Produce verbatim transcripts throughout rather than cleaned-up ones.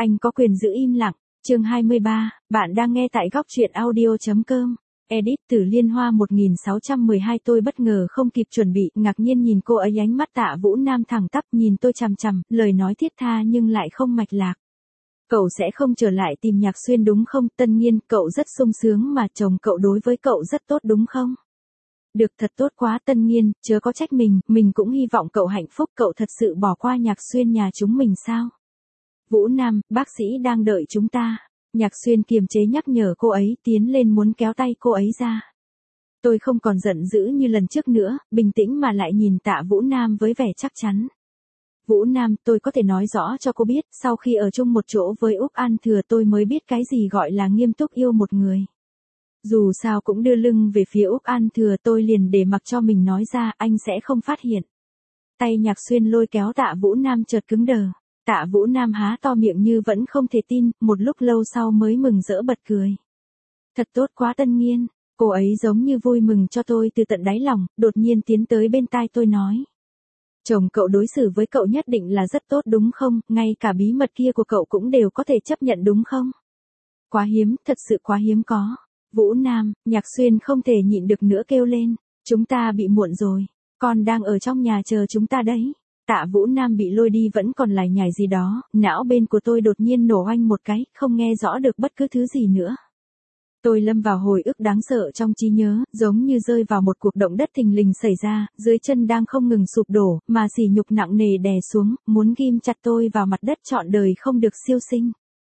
Anh có quyền giữ im lặng. Chương hai mươi ba, bạn đang nghe tại góc truyện audio chấm com. Edit từ Liên Hoa một nghìn sáu trăm mười hai. Tôi bất ngờ không kịp chuẩn bị, ngạc nhiên nhìn cô ấy, ánh mắt Tạ Vũ Nam thẳng tắp nhìn tôi chằm chằm, lời nói thiết tha nhưng lại không mạch lạc. Cậu sẽ không trở lại tìm Nhạc Xuyên đúng không? Tân Nhiên, cậu rất sung sướng mà chồng cậu đối với cậu rất tốt đúng không? Được, thật tốt quá Tân Nhiên, chớ có trách mình, mình cũng hy vọng cậu hạnh phúc. Cậu thật sự bỏ qua Nhạc Xuyên nhà chúng mình sao? Vũ Nam, bác sĩ đang đợi chúng ta. Nhạc Xuyên kiềm chế nhắc nhở cô ấy, tiến lên muốn kéo tay cô ấy ra. Tôi không còn giận dữ như lần trước nữa, bình tĩnh mà lại nhìn Tạ Vũ Nam với vẻ chắc chắn. Vũ Nam, tôi có thể nói rõ cho cô biết, sau khi ở chung một chỗ với Úc An Thừa tôi mới biết cái gì gọi là nghiêm túc yêu một người. Dù sao cũng đưa lưng về phía Úc An Thừa, tôi liền để mặc cho mình nói ra, anh sẽ không phát hiện. Tay Nhạc Xuyên lôi kéo Tạ Vũ Nam chợt cứng đờ. Tạ Vũ Nam há to miệng như vẫn không thể tin, một lúc lâu sau mới mừng rỡ bật cười. Thật tốt quá Tân Nhiên, cô ấy giống như vui mừng cho tôi từ tận đáy lòng, đột nhiên tiến tới bên tai tôi nói. Chồng cậu đối xử với cậu nhất định là rất tốt đúng không, ngay cả bí mật kia của cậu cũng đều có thể chấp nhận đúng không? Quá hiếm, thật sự quá hiếm có. Vũ Nam, Nhạc Xuyên không thể nhịn được nữa kêu lên, chúng ta bị muộn rồi, con đang ở trong nhà chờ chúng ta đấy. Tạ Vũ Nam bị lôi đi vẫn còn lải nhải gì đó, não bên của tôi đột nhiên nổ oanh một cái, không nghe rõ được bất cứ thứ gì nữa. Tôi lâm vào hồi ức đáng sợ trong trí nhớ, giống như rơi vào một cuộc động đất thình lình xảy ra, dưới chân đang không ngừng sụp đổ, mà sỉ nhục nặng nề đè xuống, muốn ghim chặt tôi vào mặt đất trọn đời không được siêu sinh.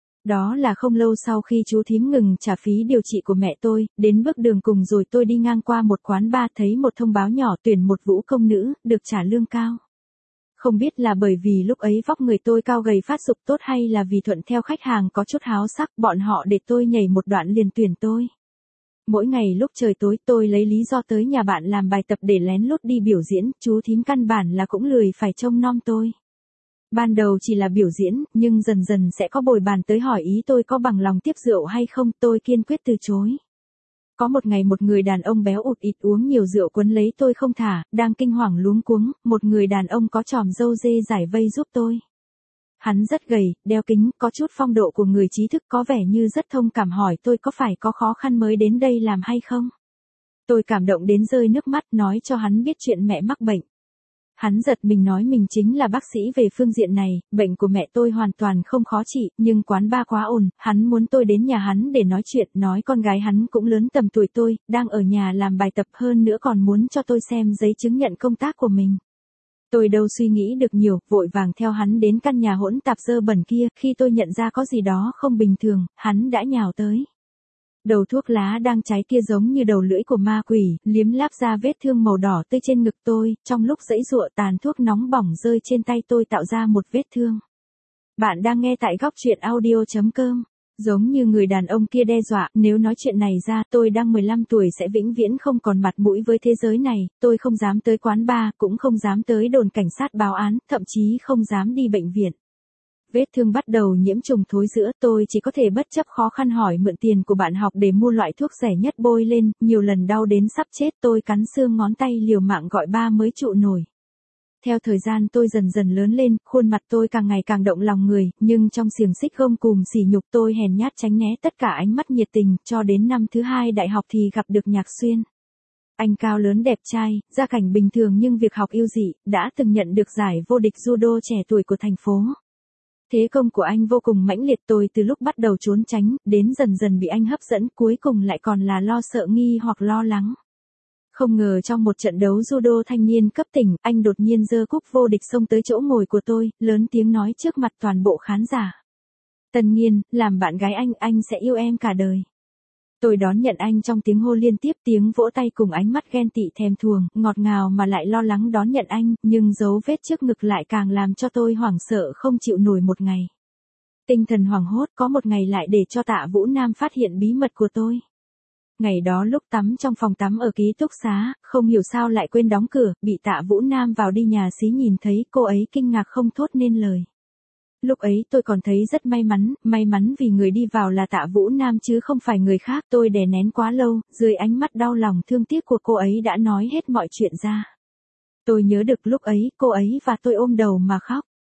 Đó là không lâu sau khi chú thím ngừng trả phí điều trị của mẹ tôi, đến bước đường cùng rồi tôi đi ngang qua một quán bar thấy một thông báo nhỏ tuyển một vũ công nữ, được trả lương cao. Không biết là bởi vì lúc ấy vóc người tôi cao gầy phát dục tốt hay là vì thuận theo khách hàng có chút háo sắc, bọn họ để tôi nhảy một đoạn liền tuyển tôi. Mỗi ngày lúc trời tối tôi lấy lý do tới nhà bạn làm bài tập để lén lút đi biểu diễn, chú thím căn bản là cũng lười phải trông nom tôi. Ban đầu chỉ là biểu diễn, nhưng dần dần sẽ có bồi bàn tới hỏi ý tôi có bằng lòng tiếp rượu hay không, tôi kiên quyết từ chối. Có một ngày một người đàn ông béo ụt ịt uống nhiều rượu quấn lấy tôi không thả, đang kinh hoàng luống cuống, một người đàn ông có chòm râu dê giải vây giúp tôi. Hắn rất gầy, đeo kính, có chút phong độ của người trí thức, có vẻ như rất thông cảm hỏi tôi có phải có khó khăn mới đến đây làm hay không. Tôi cảm động đến rơi nước mắt, nói cho hắn biết chuyện mẹ mắc bệnh. Hắn giật mình nói mình chính là bác sĩ về phương diện này, bệnh của mẹ tôi hoàn toàn không khó trị, nhưng quán bar quá ồn, hắn muốn tôi đến nhà hắn để nói chuyện, nói con gái hắn cũng lớn tầm tuổi tôi, đang ở nhà làm bài tập, hơn nữa còn muốn cho tôi xem giấy chứng nhận công tác của mình. Tôi đâu suy nghĩ được nhiều, vội vàng theo hắn đến căn nhà hỗn tạp dơ bẩn kia, khi tôi nhận ra có gì đó không bình thường, hắn đã nhào tới. Đầu thuốc lá đang cháy kia giống như đầu lưỡi của ma quỷ, liếm láp ra vết thương màu đỏ tươi trên ngực tôi, trong lúc giãy giụa tàn thuốc nóng bỏng rơi trên tay tôi tạo ra một vết thương. Bạn đang nghe tại góc truyện audio chấm com. Giống như người đàn ông kia đe dọa, nếu nói chuyện này ra, tôi đang mười lăm tuổi sẽ vĩnh viễn không còn mặt mũi với thế giới này, tôi không dám tới quán bar, cũng không dám tới đồn cảnh sát báo án, thậm chí không dám đi bệnh viện. Vết thương bắt đầu nhiễm trùng thối rữa, tôi chỉ có thể bất chấp khó khăn hỏi mượn tiền của bạn học để mua loại thuốc rẻ nhất bôi lên, nhiều lần đau đến sắp chết, tôi cắn xương ngón tay liều mạng gọi ba mới trụ nổi. Theo thời gian tôi dần dần lớn lên, khuôn mặt tôi càng ngày càng động lòng người, nhưng trong xiềng xích gông cùm sỉ nhục tôi hèn nhát tránh né tất cả ánh mắt nhiệt tình, cho đến năm thứ hai đại học thì gặp được Nhạc Xuyên. Anh cao lớn đẹp trai, gia cảnh bình thường nhưng việc học ưu dị, đã từng nhận được giải vô địch judo trẻ tuổi của thành phố. Thế công của anh vô cùng mãnh liệt, tôi từ lúc bắt đầu trốn tránh, đến dần dần bị anh hấp dẫn, cuối cùng lại còn là lo sợ nghi hoặc lo lắng. Không ngờ trong một trận đấu judo thanh niên cấp tỉnh, anh đột nhiên giơ cúp vô địch xông tới chỗ ngồi của tôi, lớn tiếng nói trước mặt toàn bộ khán giả. Tân Nhiên, làm bạn gái anh, anh sẽ yêu em cả đời. Tôi đón nhận anh trong tiếng hô liên tiếp, tiếng vỗ tay cùng ánh mắt ghen tị thèm thuồng, ngọt ngào mà lại lo lắng đón nhận anh, nhưng dấu vết trước ngực lại càng làm cho tôi hoảng sợ không chịu nổi một ngày. Tinh thần hoảng hốt, có một ngày lại để cho Tạ Vũ Nam phát hiện bí mật của tôi. Ngày đó lúc tắm trong phòng tắm ở ký túc xá, không hiểu sao lại quên đóng cửa, bị Tạ Vũ Nam vào đi nhà xí nhìn thấy, cô ấy kinh ngạc không thốt nên lời. Lúc ấy tôi còn thấy rất may mắn, may mắn vì người đi vào là Tạ Vũ Nam chứ không phải người khác, tôi đè nén quá lâu, dưới ánh mắt đau lòng thương tiếc của cô ấy đã nói hết mọi chuyện ra. Tôi nhớ được lúc ấy, cô ấy và tôi ôm đầu mà khóc.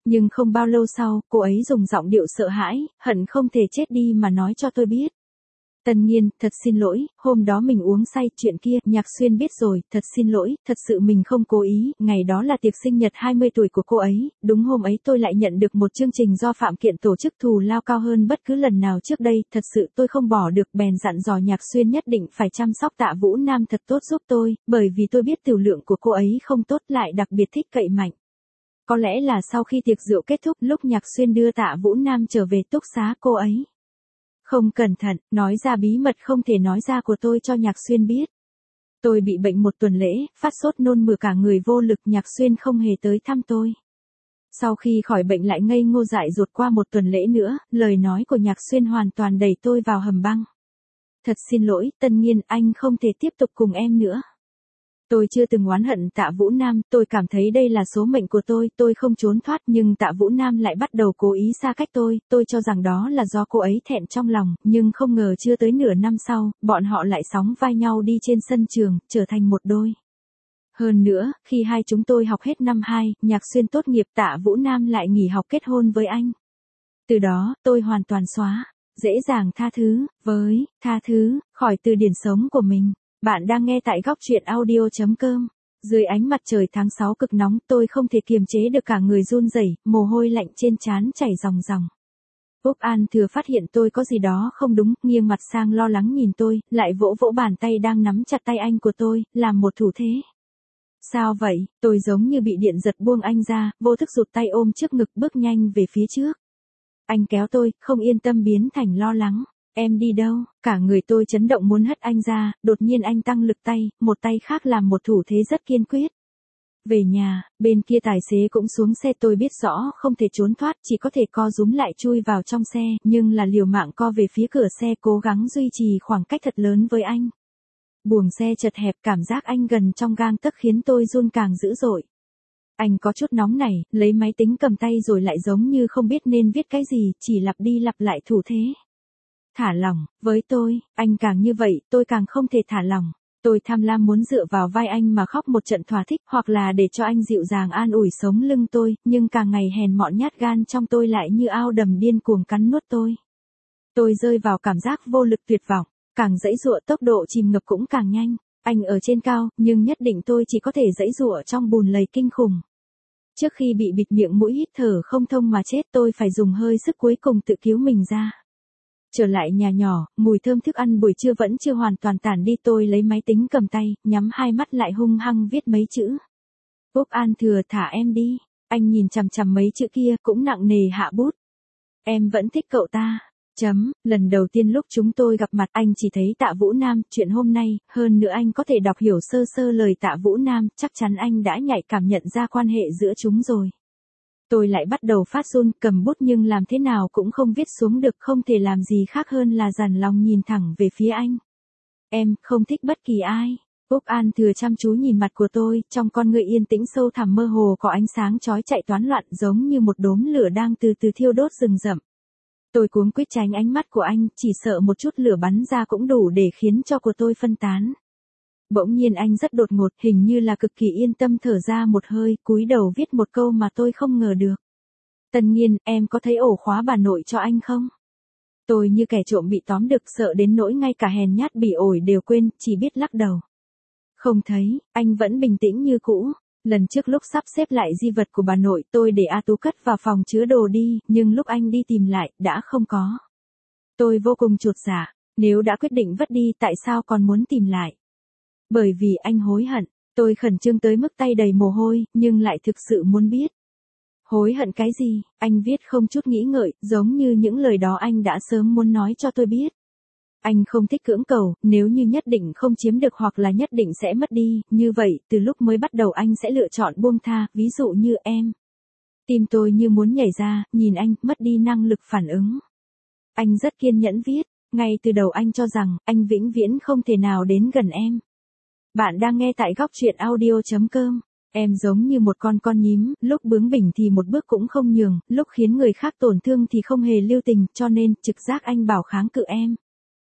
Nhưng không bao lâu sau, cô ấy dùng giọng điệu sợ hãi, hận không thể chết đi mà nói cho tôi biết. Tân Nhiên, thật xin lỗi, hôm đó mình uống say, chuyện kia, Nhạc Xuyên biết rồi, thật xin lỗi, thật sự mình không cố ý, ngày đó là tiệc sinh nhật hai mươi tuổi của cô ấy, đúng hôm ấy tôi lại nhận được một chương trình do Phạm Kiện tổ chức thù lao cao hơn bất cứ lần nào trước đây, thật sự tôi không bỏ được, bèn dặn dò Nhạc Xuyên nhất định phải chăm sóc Tạ Vũ Nam thật tốt giúp tôi, bởi vì tôi biết tiểu lượng của cô ấy không tốt, lại đặc biệt thích cậy mạnh. Có lẽ là sau khi tiệc rượu kết thúc, lúc Nhạc Xuyên đưa Tạ Vũ Nam trở về túc xá, cô ấy không cẩn thận, nói ra bí mật không thể nói ra của tôi cho Nhạc Xuyên biết. Tôi bị bệnh một tuần lễ, phát sốt nôn mửa cả người vô lực, Nhạc Xuyên không hề tới thăm tôi. Sau khi khỏi bệnh lại ngây ngô dại dột qua một tuần lễ nữa, lời nói của Nhạc Xuyên hoàn toàn đẩy tôi vào hầm băng. Thật xin lỗi, Tân Nhiên, anh không thể tiếp tục cùng em nữa. Tôi chưa từng oán hận Tạ Vũ Nam, tôi cảm thấy đây là số mệnh của tôi, tôi không trốn thoát, nhưng Tạ Vũ Nam lại bắt đầu cố ý xa cách tôi, tôi cho rằng đó là do cô ấy thẹn trong lòng, nhưng không ngờ chưa tới nửa năm sau, bọn họ lại sóng vai nhau đi trên sân trường, trở thành một đôi. Hơn nữa, khi hai chúng tôi học hết năm hai, Nhạc Xuyên tốt nghiệp, Tạ Vũ Nam lại nghỉ học kết hôn với anh. Từ đó, tôi hoàn toàn xóa, dễ dàng tha thứ, với, tha thứ, khỏi từ điển sống của mình. Bạn đang nghe tại góc truyện audio chấm com. Dưới ánh mặt trời tháng sáu cực nóng, tôi không thể kiềm chế được cả người run rẩy, mồ hôi lạnh trên trán chảy ròng ròng. Úc An Thừa phát hiện tôi có gì đó không đúng, nghiêng mặt sang lo lắng nhìn tôi, lại vỗ vỗ bàn tay đang nắm chặt tay anh của tôi, làm một thủ thế. Sao vậy? Tôi giống như bị điện giật buông anh ra, vô thức rụt tay ôm trước ngực bước nhanh về phía trước. Anh kéo tôi, không yên tâm biến thành lo lắng. Em đi đâu? Cả người tôi chấn động muốn hất anh ra, đột nhiên anh tăng lực tay, một tay khác làm một thủ thế rất kiên quyết. Về nhà, bên kia tài xế cũng xuống xe, tôi biết rõ không thể trốn thoát, chỉ có thể co rúm lại chui vào trong xe, nhưng là liều mạng co về phía cửa xe, cố gắng duy trì khoảng cách thật lớn với anh. Buồng xe chật hẹp, cảm giác anh gần trong gang tấc khiến tôi run càng dữ dội. Anh có chút nóng nảy, lấy máy tính cầm tay rồi lại giống như không biết nên viết cái gì, chỉ lặp đi lặp lại thủ thế. Thả lỏng, với tôi, anh càng như vậy, tôi càng không thể thả lỏng. Tôi tham lam muốn dựa vào vai anh mà khóc một trận thỏa thích, hoặc là để cho anh dịu dàng an ủi sống lưng tôi, nhưng càng ngày hèn mọn nhát gan trong tôi lại như ao đầm điên cuồng cắn nuốt tôi. Tôi rơi vào cảm giác vô lực tuyệt vọng, càng giãy giụa tốc độ chìm ngập cũng càng nhanh. Anh ở trên cao, nhưng nhất định tôi chỉ có thể giãy giụa trong bùn lầy kinh khủng. Trước khi bị bịt miệng mũi hít thở không thông mà chết, tôi phải dùng hơi sức cuối cùng tự cứu mình ra. Trở lại nhà nhỏ, mùi thơm thức ăn buổi trưa vẫn chưa hoàn toàn tản đi, tôi lấy máy tính cầm tay, nhắm hai mắt lại hung hăng viết mấy chữ. Úc An Thừa, thả em đi. Anh nhìn chằm chằm mấy chữ kia, cũng nặng nề hạ bút. Em vẫn thích cậu ta. Chấm, lần đầu tiên lúc chúng tôi gặp mặt anh chỉ thấy Tạ Vũ Nam, chuyện hôm nay, hơn nữa anh có thể đọc hiểu sơ sơ lời Tạ Vũ Nam, chắc chắn anh đã nhạy cảm nhận ra quan hệ giữa chúng rồi. Tôi lại bắt đầu phát run, cầm bút nhưng làm thế nào cũng không viết xuống được, không thể làm gì khác hơn là dằn lòng nhìn thẳng về phía anh. Em không thích bất kỳ ai. Úc An Thừa chăm chú nhìn mặt của tôi, trong con người yên tĩnh sâu thẳm mơ hồ có ánh sáng chói chạy toán loạn giống như một đốm lửa đang từ từ thiêu đốt rừng rậm. Tôi cuống quýt tránh ánh mắt của anh, chỉ sợ một chút lửa bắn ra cũng đủ để khiến cho của tôi phân tán. Bỗng nhiên anh rất đột ngột, hình như là cực kỳ yên tâm thở ra một hơi, cúi đầu viết một câu mà tôi không ngờ được. Tân Nhiên, em có thấy ổ khóa bà nội cho anh không? Tôi như kẻ trộm bị tóm được, sợ đến nỗi ngay cả hèn nhát bỉ ổi đều quên, chỉ biết lắc đầu. Không thấy, anh vẫn bình tĩnh như cũ. Lần trước lúc sắp xếp lại di vật của bà nội, tôi để A Tú cất vào phòng chứa đồ đi, nhưng lúc anh đi tìm lại, đã không có. Tôi vô cùng chột dạ, nếu đã quyết định vứt đi, tại sao còn muốn tìm lại? Bởi vì anh hối hận, tôi khẩn trương tới mức tay đầy mồ hôi, nhưng lại thực sự muốn biết. Hối hận cái gì? Anh viết không chút nghĩ ngợi, giống như những lời đó anh đã sớm muốn nói cho tôi biết. Anh không thích cưỡng cầu, nếu như nhất định không chiếm được hoặc là nhất định sẽ mất đi, như vậy, từ lúc mới bắt đầu anh sẽ lựa chọn buông tha, ví dụ như em. Tim tôi như muốn nhảy ra, nhìn anh, mất đi năng lực phản ứng. Anh rất kiên nhẫn viết, ngay từ đầu anh cho rằng, anh vĩnh viễn không thể nào đến gần em. Bạn đang nghe tại góc truyện audio chấm com. Em giống như một con con nhím, lúc bướng bỉnh thì một bước cũng không nhường, lúc khiến người khác tổn thương thì không hề lưu tình, cho nên, trực giác anh bảo kháng cự em.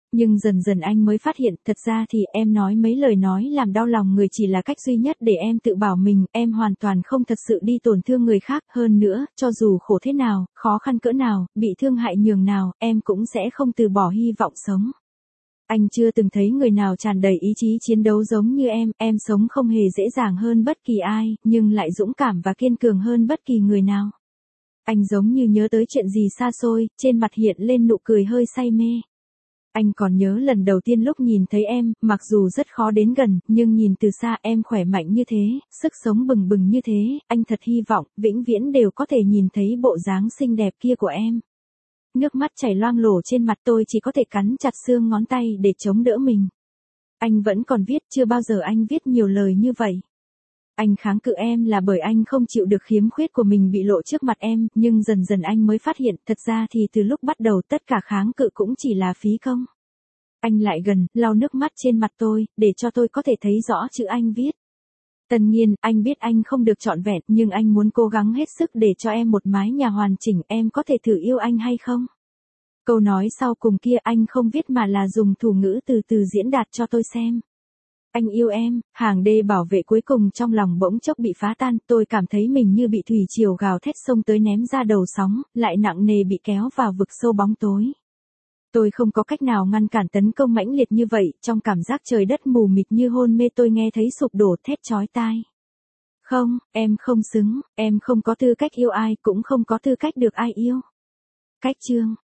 Nhưng dần dần anh mới phát hiện, thật ra thì em nói mấy lời nói làm đau lòng người chỉ là cách duy nhất để em tự bảo mình, em hoàn toàn không thật sự đi tổn thương người khác. Hơn nữa, cho dù khổ thế nào, khó khăn cỡ nào, bị thương hại nhường nào, em cũng sẽ không từ bỏ hy vọng sống. Anh chưa từng thấy người nào tràn đầy ý chí chiến đấu giống như em, em sống không hề dễ dàng hơn bất kỳ ai, nhưng lại dũng cảm và kiên cường hơn bất kỳ người nào. Anh giống như nhớ tới chuyện gì xa xôi, trên mặt hiện lên nụ cười hơi say mê. Anh còn nhớ lần đầu tiên lúc nhìn thấy em, mặc dù rất khó đến gần, nhưng nhìn từ xa em khỏe mạnh như thế, sức sống bừng bừng như thế, anh thật hy vọng, vĩnh viễn đều có thể nhìn thấy bộ dáng xinh đẹp kia của em. Nước mắt chảy loang lổ trên mặt, tôi chỉ có thể cắn chặt xương ngón tay để chống đỡ mình. Anh vẫn còn viết, chưa bao giờ anh viết nhiều lời như vậy. Anh kháng cự em là bởi anh không chịu được khiếm khuyết của mình bị lộ trước mặt em, nhưng dần dần anh mới phát hiện, thật ra thì từ lúc bắt đầu tất cả kháng cự cũng chỉ là phí công. Anh lại gần, lau nước mắt trên mặt tôi, để cho tôi có thể thấy rõ chữ anh viết. Tần Nghiên, anh biết anh không được trọn vẹn, nhưng anh muốn cố gắng hết sức để cho em một mái nhà hoàn chỉnh, em có thể thử yêu anh hay không? Câu nói sau cùng kia anh không viết mà là dùng thủ ngữ từ từ diễn đạt cho tôi xem. Anh yêu em, hàng đê bảo vệ cuối cùng trong lòng bỗng chốc bị phá tan, tôi cảm thấy mình như bị thủy triều gào thét xông tới ném ra đầu sóng, lại nặng nề bị kéo vào vực sâu bóng tối. Tôi không có cách nào ngăn cản tấn công mãnh liệt như vậy, trong cảm giác trời đất mù mịt như hôn mê tôi nghe thấy sụp đổ thét chói tai. Không, em không xứng, em không có tư cách yêu ai, cũng không có tư cách được ai yêu. Cách chương